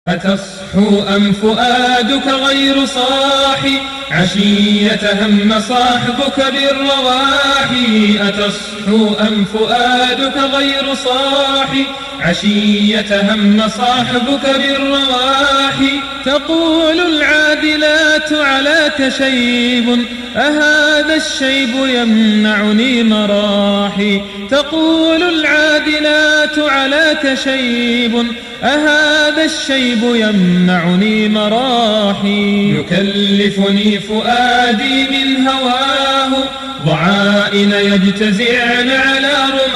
أتصحو أم فؤادك غير صاحي عشية هم صاحبك بالرواحي أتصحو أم فؤادك غير صاحي عشية هم صاحبك بالرواحي تقول العادلات عليك شيب أهذا الشيب يمنعني مراحي تقول العادلات عليك شيب أهذا الشيب يمنعني مراحي يكلفني فؤادي من هواه ضعائن يجتزعن على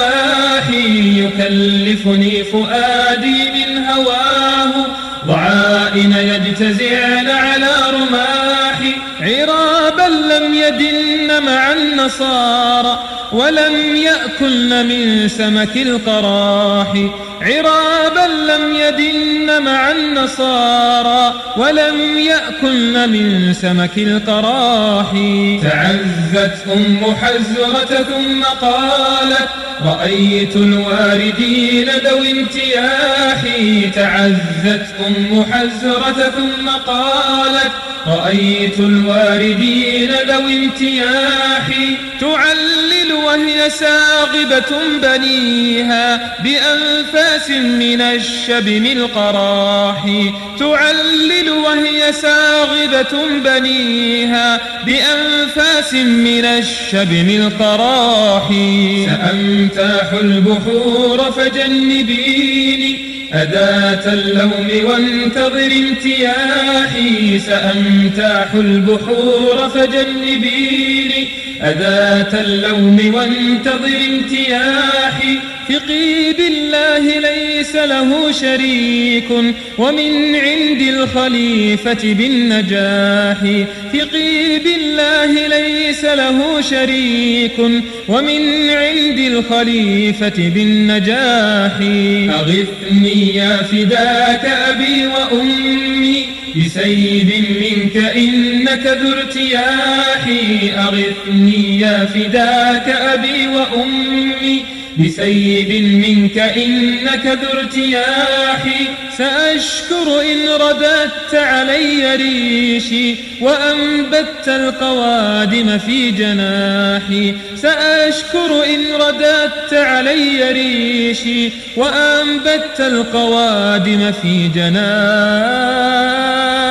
رماحي يكلفني فؤادي من هواه ضعائن يجتزعن على رماحي عرابا لم يدن مع النصارى ولم يأكلن من سمك القراح عرابا لم يدن مع النصارى ولم يأكلن من سمك القراح تعزت أم حزرة ثم قالت رأيت الواردين ذوي امتياح تعزت أم حزرة ثم قالت رأيت الواردين ذوي امتياح تعلل وهي ساغبة بنيها بأنفاس من الشبم القراح تعلل وهي ساغبة بنيها بأنفاس من الشبم القراح سأمتاح البحور فجنبيني أداة اللوم وانتظر امتياحي سأمتاح البحور فجنبيني أداة اللوم وانتظر امتياحي ثقي بالله ليس له شريك ومن عند الخليفة بالنجاح ثقي بالله ليس له شريك ومن عند الخليفة بالنجاح أغثني يا فداك أبي وأمي بسيد منك إنك ذو ارتياح أغثني يا فداك أبي وأمي بسيد منك إنك ذو ارتياح سأشكر إن رددت علي ريشي وأنبت القوادم في جناحي سأشكر إن رددت علي ريشي وأنبت القوادم في جناحي